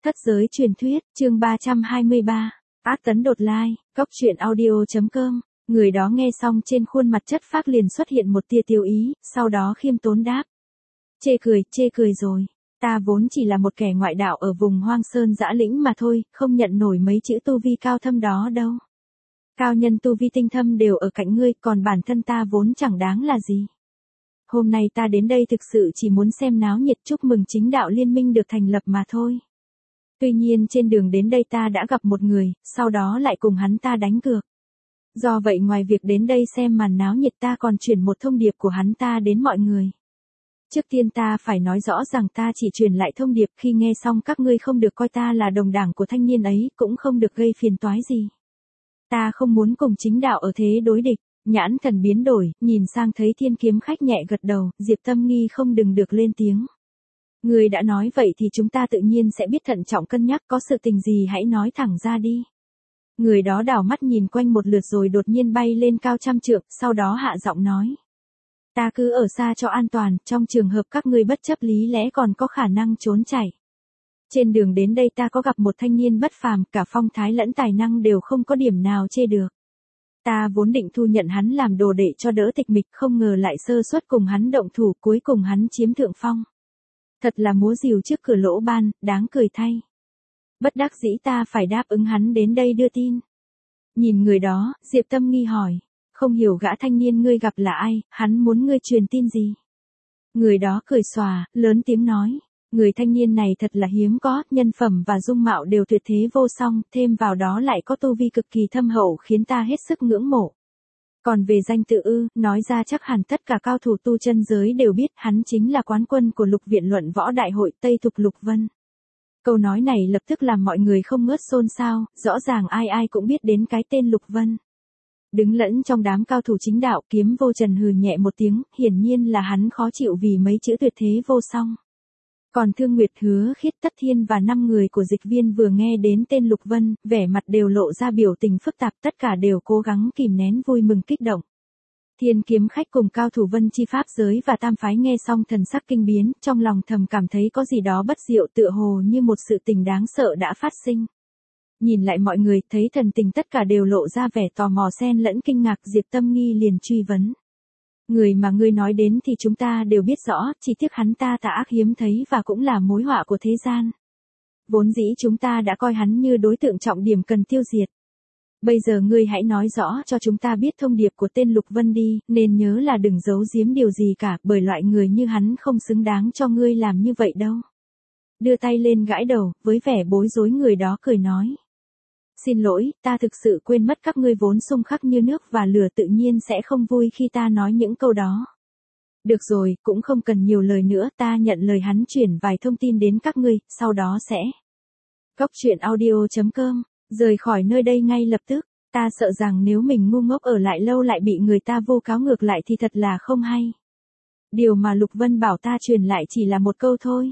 Thất giới truyền thuyết, chương 323. Ác tấn đột lai, cốc truyện audio.com. Người đó nghe xong trên khuôn mặt chất phác liền xuất hiện một tia tiêu ý, sau đó khiêm tốn đáp. Chê cười rồi. Ta vốn chỉ là một kẻ ngoại đạo ở vùng hoang sơn dã lĩnh mà thôi, không nhận nổi mấy chữ tu vi cao thâm đó đâu. Cao nhân tu vi tinh thâm đều ở cạnh ngươi, còn bản thân ta vốn chẳng đáng là gì. Hôm nay ta đến đây thực sự chỉ muốn xem náo nhiệt chúc mừng chính đạo liên minh được thành lập mà thôi. Tuy nhiên trên đường đến đây ta đã gặp một người, sau đó lại cùng hắn ta đánh cược. Do vậy ngoài việc đến đây xem màn náo nhiệt ta còn chuyển một thông điệp của hắn ta đến mọi người. Trước tiên ta phải nói rõ rằng ta chỉ truyền lại thông điệp khi nghe xong các ngươi không được coi ta là đồng đảng của thanh niên ấy, cũng không được gây phiền toái gì. Ta không muốn cùng chính đạo ở thế đối địch. Nhãn thần biến đổi, nhìn sang thấy Thiên Kiếm Khách nhẹ gật đầu, Diệp Tâm Nghi không đừng được lên tiếng. Người đã nói vậy thì chúng ta tự nhiên sẽ biết thận trọng cân nhắc, có sự tình gì hãy nói thẳng ra đi. Người đó đảo mắt nhìn quanh một lượt rồi đột nhiên bay lên cao 100 trượng, sau đó hạ giọng nói. Ta cứ ở xa cho an toàn, trong trường hợp các ngươi bất chấp lý lẽ còn có khả năng trốn chạy. Trên đường đến đây ta có gặp một thanh niên bất phàm, cả phong thái lẫn tài năng đều không có điểm nào chê được. Ta vốn định thu nhận hắn làm đồ đệ cho đỡ tịch mịch, không ngờ lại sơ suất cùng hắn động thủ, cuối cùng hắn chiếm thượng phong. Thật là múa rìu trước cửa lỗ ban, đáng cười thay. Bất đắc dĩ ta phải đáp ứng hắn đến đây đưa tin. Nhìn người đó, Diệp Tâm Nghi hỏi, không hiểu gã thanh niên ngươi gặp là ai, hắn muốn ngươi truyền tin gì? Người đó cười xòa, lớn tiếng nói. Người thanh niên này thật là hiếm có, nhân phẩm và dung mạo đều tuyệt thế vô song, thêm vào đó lại có tu vi cực kỳ thâm hậu khiến ta hết sức ngưỡng mộ. Còn về danh tự nói ra chắc hẳn tất cả cao thủ tu chân giới đều biết hắn chính là quán quân của Lục Viện Luận Võ Đại hội Tây Thục Lục Vân. Câu nói này lập tức làm mọi người không ngớt xôn xao, rõ ràng ai ai cũng biết đến cái tên Lục Vân. Đứng lẫn trong đám cao thủ chính đạo, Kiếm Vô Trần hừ nhẹ một tiếng, hiển nhiên là hắn khó chịu vì mấy chữ tuyệt thế vô song. Còn Thương Nguyệt, Hứa Khiết, Tất Thiên và 5 người của dịch viên vừa nghe đến tên Lục Vân, vẻ mặt đều lộ ra biểu tình phức tạp, tất cả đều cố gắng kìm nén vui mừng kích động. Thiên Kiếm Khách cùng cao thủ Vân Chi Pháp giới và Tam Phái nghe xong thần sắc kinh biến, trong lòng thầm cảm thấy có gì đó bất diệu, tựa hồ như một sự tình đáng sợ đã phát sinh. Nhìn lại mọi người, thấy thần tình tất cả đều lộ ra vẻ tò mò xen lẫn kinh ngạc, Diệp Tâm Nghi liền truy vấn. Người mà ngươi nói đến thì chúng ta đều biết rõ, chỉ tiếc hắn ta tà ác hiếm thấy và cũng là mối họa của thế gian. Vốn dĩ chúng ta đã coi hắn như đối tượng trọng điểm cần tiêu diệt. Bây giờ ngươi hãy nói rõ cho chúng ta biết thông điệp của tên Lục Vân đi, nên nhớ là đừng giấu giếm điều gì cả, bởi loại người như hắn không xứng đáng cho ngươi làm như vậy đâu. Đưa tay lên gãi đầu, với vẻ bối rối người đó cười nói. Xin lỗi, ta thực sự quên mất các ngươi vốn xung khắc như nước và lửa, tự nhiên sẽ không vui khi ta nói những câu đó. Được rồi, cũng không cần nhiều lời nữa, ta nhận lời hắn chuyển vài thông tin đến các ngươi, sau đó sẽ. Cốc truyện audio.com, rời khỏi nơi đây ngay lập tức, ta sợ rằng nếu mình ngu ngốc ở lại lâu lại bị người ta vu cáo ngược lại thì thật là không hay. Điều mà Lục Vân bảo ta truyền lại chỉ là một câu thôi.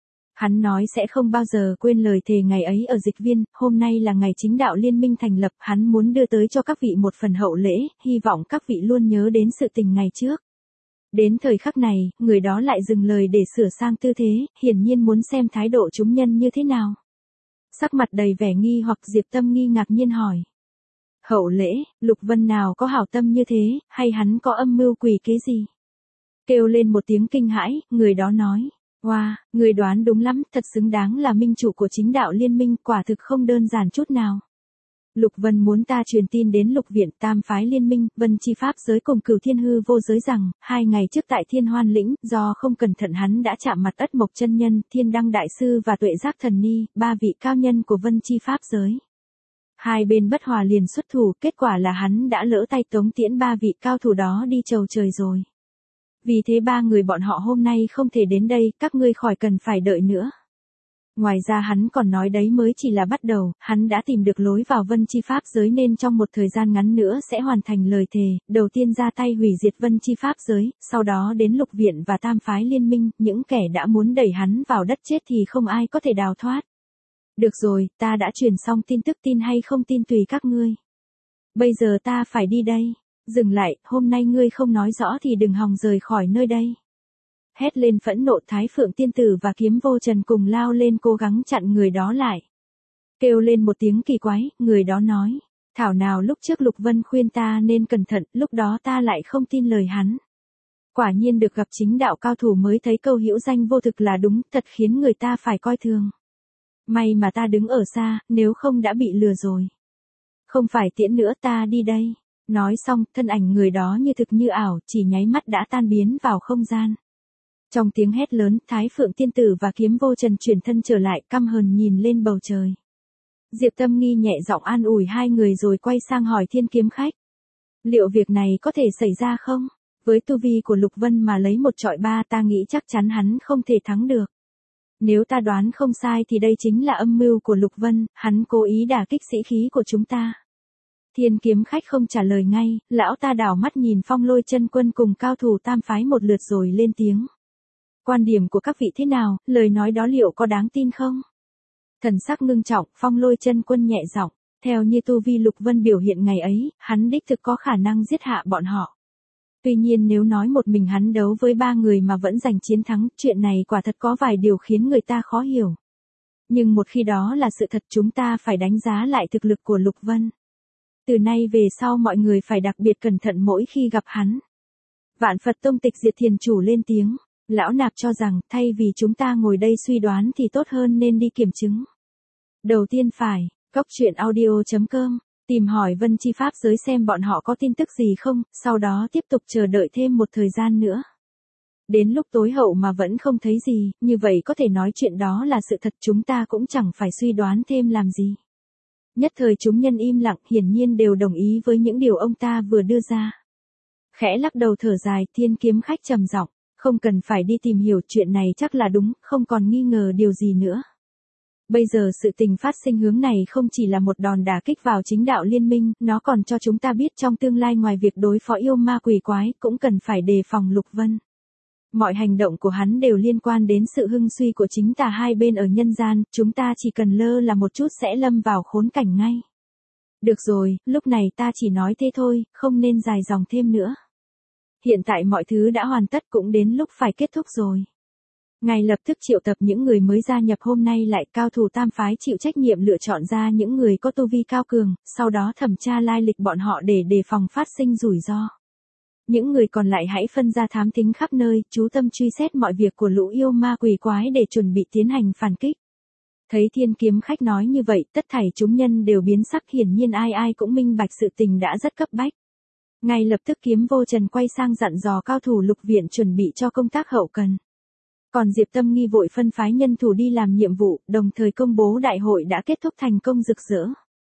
Hắn nói sẽ không bao giờ quên lời thề ngày ấy ở dịch viên, hôm nay là ngày chính đạo liên minh thành lập, hắn muốn đưa tới cho các vị một phần hậu lễ, hy vọng các vị luôn nhớ đến sự tình ngày trước. Đến thời khắc này, người đó lại dừng lời để sửa sang tư thế, hiển nhiên muốn xem thái độ chúng nhân như thế nào. Sắc mặt đầy vẻ nghi hoặc, Diệp Tâm Nghi ngạc nhiên hỏi. Hậu lễ, Lục Vân nào có hảo tâm như thế, hay hắn có âm mưu quỷ kế gì? Kêu lên một tiếng kinh hãi, người đó nói. Wow, người đoán đúng lắm, thật xứng đáng là minh chủ của chính đạo liên minh, quả thực không đơn giản chút nào. Lục Vân muốn ta truyền tin đến Lục Viện, Tam Phái liên minh, Vân Chi Pháp giới cùng Cửu Thiên Hư vô giới rằng, 2 ngày trước tại Thiên Hoan lĩnh, do không cẩn thận hắn đã chạm mặt Ất Mộc chân nhân, Thiên Đăng đại sư và Tuệ Giác thần ni, 3 vị cao nhân của Vân Chi Pháp giới. Hai bên bất hòa liền xuất thủ, kết quả là hắn đã lỡ tay tống tiễn 3 vị cao thủ đó đi chầu trời rồi. Vì thế 3 người bọn họ hôm nay không thể đến đây, các ngươi khỏi cần phải đợi nữa. Ngoài ra hắn còn nói đấy mới chỉ là bắt đầu, hắn đã tìm được lối vào Vân Chi Pháp giới nên trong một thời gian ngắn nữa sẽ hoàn thành lời thề, đầu tiên ra tay hủy diệt Vân Chi Pháp giới, sau đó đến Lục Viện và Tam Phái liên minh, những kẻ đã muốn đẩy hắn vào đất chết thì không ai có thể đào thoát. Được rồi, ta đã truyền xong tin tức, tin hay không tin tùy các ngươi. Bây giờ ta phải đi đây. Dừng lại, hôm nay ngươi không nói rõ thì đừng hòng rời khỏi nơi đây. Hét lên phẫn nộ, Thái Phượng tiên tử và Kiếm Vô Trần cùng lao lên cố gắng chặn người đó lại. Kêu lên một tiếng kỳ quái, người đó nói, thảo nào lúc trước Lục Vân khuyên ta nên cẩn thận, lúc đó ta lại không tin lời hắn. Quả nhiên được gặp chính đạo cao thủ mới thấy câu hữu danh vô thực là đúng, thật khiến người ta phải coi thường. May mà ta đứng ở xa, nếu không đã bị lừa rồi. Không phải tiễn nữa, ta đi đây. Nói xong, thân ảnh người đó như thực như ảo, chỉ nháy mắt đã tan biến vào không gian. Trong tiếng hét lớn, Thái Phượng tiên tử và Kiếm Vô Trần chuyển thân trở lại, căm hờn nhìn lên bầu trời. Diệp Tâm Nghi nhẹ giọng an ủi hai người rồi quay sang hỏi Thiên Kiếm Khách. Liệu việc này có thể xảy ra không? Với tu vi của Lục Vân mà lấy một trọi ba, ta nghĩ chắc chắn hắn không thể thắng được. Nếu ta đoán không sai thì đây chính là âm mưu của Lục Vân, hắn cố ý đả kích sĩ khí của chúng ta. Thiên Kiếm Khách không trả lời ngay, lão ta đảo mắt nhìn Phong Lôi Chân Quân cùng cao thủ tam phái một lượt rồi lên tiếng. Quan điểm của các vị thế nào, lời nói đó liệu có đáng tin không? Thần sắc ngưng trọng, Phong Lôi Chân Quân nhẹ giọng, theo như tu vi Lục Vân biểu hiện ngày ấy, hắn đích thực có khả năng giết hạ bọn họ. Tuy nhiên nếu nói một mình hắn đấu với ba người mà vẫn giành chiến thắng, chuyện này quả thật có vài điều khiến người ta khó hiểu. Nhưng một khi đó là sự thật, chúng ta phải đánh giá lại thực lực của Lục Vân. Từ nay về sau mọi người phải đặc biệt cẩn thận mỗi khi gặp hắn. Vạn Phật Tông Tịch Diệt Thiền Chủ lên tiếng, lão nạp cho rằng thay vì chúng ta ngồi đây suy đoán thì tốt hơn nên đi kiểm chứng. Đầu tiên phải, coctruyện.audio.com, tìm hỏi Vân Chi Pháp giới xem bọn họ có tin tức gì không, sau đó tiếp tục chờ đợi thêm một thời gian nữa. Đến lúc tối hậu mà vẫn không thấy gì, như vậy có thể nói chuyện đó là sự thật, chúng ta cũng chẳng phải suy đoán thêm làm gì. Nhất thời chúng nhân im lặng, hiển nhiên đều đồng ý với những điều ông ta vừa đưa ra. Khẽ lắc đầu thở dài, Thiên Kiếm Khách trầm giọng, không cần phải đi tìm hiểu, chuyện này chắc là đúng, không còn nghi ngờ điều gì nữa. Bây giờ sự tình phát sinh hướng này không chỉ là một đòn đả kích vào chính đạo liên minh, nó còn cho chúng ta biết trong tương lai ngoài việc đối phó yêu ma quỷ quái, cũng cần phải đề phòng Lục Vân. Mọi hành động của hắn đều liên quan đến sự hưng suy của chính tà hai bên ở nhân gian, chúng ta chỉ cần lơ là một chút sẽ lâm vào khốn cảnh ngay. Được rồi, lúc này ta chỉ nói thế thôi, không nên dài dòng thêm nữa. Hiện tại mọi thứ đã hoàn tất, cũng đến lúc phải kết thúc rồi. Ngài lập tức triệu tập những người mới gia nhập hôm nay lại, cao thủ tam phái chịu trách nhiệm lựa chọn ra những người có tu vi cao cường, sau đó thẩm tra lai lịch bọn họ để đề phòng phát sinh rủi ro. Những người còn lại hãy phân ra thám thính khắp nơi, chú tâm truy xét mọi việc của lũ yêu ma quỷ quái để chuẩn bị tiến hành phản kích. Thấy Thiên Kiếm Khách nói như vậy, tất thảy chúng nhân đều biến sắc, hiển nhiên ai ai cũng minh bạch sự tình đã rất cấp bách. Ngay lập tức Kiếm Vô Trần quay sang dặn dò cao thủ Lục viện chuẩn bị cho công tác hậu cần. Còn Diệp Tâm Nghi vội phân phái nhân thủ đi làm nhiệm vụ, đồng thời công bố đại hội đã kết thúc thành công rực rỡ.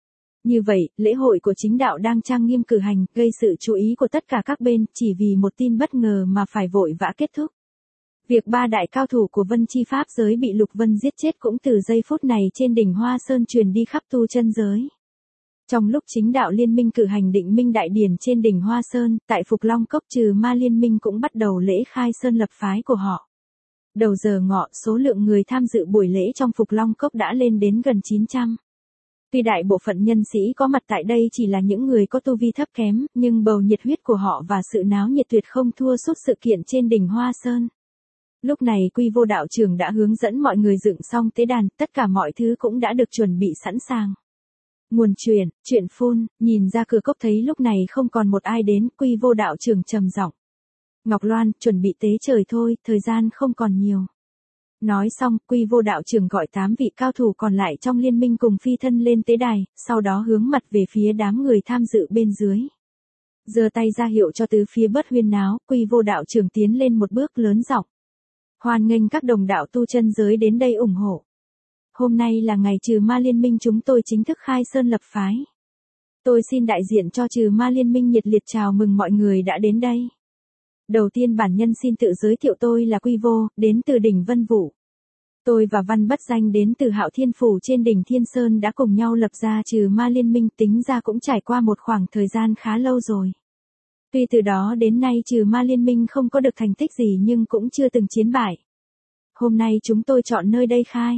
Như vậy, lễ hội của chính đạo đang trang nghiêm cử hành, gây sự chú ý của tất cả các bên, chỉ vì một tin bất ngờ mà phải vội vã kết thúc. Việc ba đại cao thủ của Vân Chi Pháp giới bị Lục Vân giết chết cũng từ giây phút này trên đỉnh Hoa Sơn truyền đi khắp tu chân giới. Trong lúc chính đạo liên minh cử hành định minh đại điển trên đỉnh Hoa Sơn, tại Phục Long Cốc Trừ Ma liên minh cũng bắt đầu lễ khai sơn lập phái của họ. Đầu giờ ngọ, số lượng người tham dự buổi lễ trong Phục Long Cốc đã lên đến gần 900. Tuy đại bộ phận nhân sĩ có mặt tại đây chỉ là những người có tu vi thấp kém, nhưng bầu nhiệt huyết của họ và sự náo nhiệt tuyệt không thua suốt sự kiện trên đỉnh Hoa Sơn. Lúc này Quy Vô đạo trưởng đã hướng dẫn mọi người dựng xong tế đàn, tất cả mọi thứ cũng đã được chuẩn bị sẵn sàng. Nguồn chuyện phun, nhìn ra cửa cốc thấy lúc này không còn một ai đến, Quy Vô đạo trưởng trầm giọng. Ngọc Loan, chuẩn bị tế trời thôi, thời gian không còn nhiều. Nói xong, Quy Vô đạo trưởng gọi 8 vị cao thủ còn lại trong liên minh cùng phi thân lên tế đài, sau đó hướng mặt về phía đám người tham dự bên dưới. Giơ tay ra hiệu cho tứ phía bớt huyên náo, Quy Vô đạo trưởng tiến lên một bước lớn giọng. Hoan nghênh các đồng đạo tu chân giới đến đây ủng hộ. Hôm nay là ngày Trừ Ma liên minh chúng tôi chính thức khai sơn lập phái. Tôi xin đại diện cho Trừ Ma liên minh nhiệt liệt chào mừng mọi người đã đến đây. Đầu tiên bản nhân xin tự giới thiệu, tôi là Quy Vô, đến từ đỉnh Vân Vũ. Tôi và Văn Bất Danh đến từ Hạo Thiên Phủ trên đỉnh Thiên Sơn đã cùng nhau lập ra Trừ Ma liên minh, tính ra cũng trải qua một khoảng thời gian khá lâu rồi. Tuy từ đó đến nay Trừ Ma liên minh không có được thành tích gì nhưng cũng chưa từng chiến bại. Hôm nay chúng tôi chọn nơi đây khai.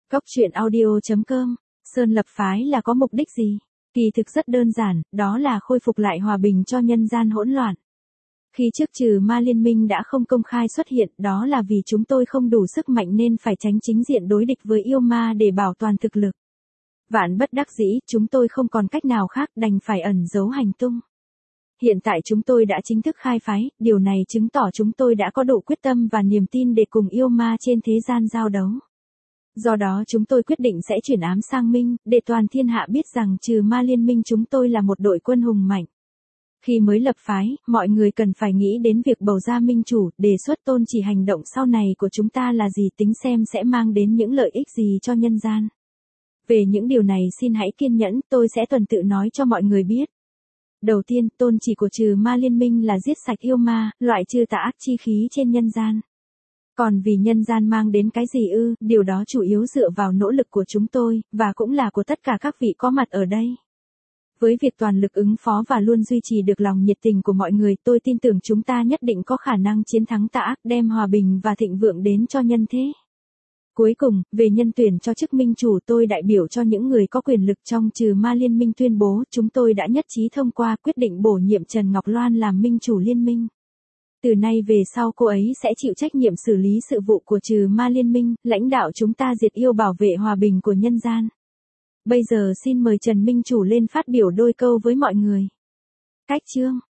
coctruyện.audio.com, Sơn lập phái là có mục đích gì? Kỳ thực rất đơn giản, đó là khôi phục lại hòa bình cho nhân gian hỗn loạn. Khi trước trừ ma liên minh đã không công khai xuất hiện, đó là vì chúng tôi không đủ sức mạnh nên phải tránh chính diện đối địch với yêu ma để bảo toàn thực lực. Vạn bất đắc dĩ, chúng tôi không còn cách nào khác, đành phải ẩn giấu hành tung. Hiện tại chúng tôi đã chính thức khai phái, điều này chứng tỏ chúng tôi đã có đủ quyết tâm và niềm tin để cùng yêu ma trên thế gian giao đấu. Do đó chúng tôi quyết định sẽ chuyển ám sang Minh, để toàn thiên hạ biết rằng trừ ma liên minh chúng tôi là một đội quân hùng mạnh. Khi mới lập phái, mọi người cần phải nghĩ đến việc bầu ra minh chủ, đề xuất tôn chỉ hành động sau này của chúng ta là gì, tính xem sẽ mang đến những lợi ích gì cho nhân gian. Về những điều này xin hãy kiên nhẫn, tôi sẽ tuần tự nói cho mọi người biết. Đầu tiên, tôn chỉ của trừ ma liên minh là giết sạch yêu ma, loại trừ tà ác chi khí trên nhân gian. Còn vì nhân gian mang đến cái gì ư, điều đó chủ yếu dựa vào nỗ lực của chúng tôi, và cũng là của tất cả các vị có mặt ở đây. Với việc toàn lực ứng phó và luôn duy trì được lòng nhiệt tình của mọi người, tôi tin tưởng chúng ta nhất định có khả năng chiến thắng tà ác, đem hòa bình và thịnh vượng đến cho nhân thế. Cuối cùng, về nhân tuyển cho chức minh chủ, tôi đại biểu cho những người có quyền lực trong trừ ma liên minh tuyên bố, chúng tôi đã nhất trí thông qua quyết định bổ nhiệm Trần Ngọc Loan làm minh chủ liên minh. Từ nay về sau cô ấy sẽ chịu trách nhiệm xử lý sự vụ của trừ ma liên minh, lãnh đạo chúng ta diệt yêu, bảo vệ hòa bình của nhân gian. Bây giờ xin mời Trần minh chủ lên phát biểu đôi câu với mọi người. Cách chương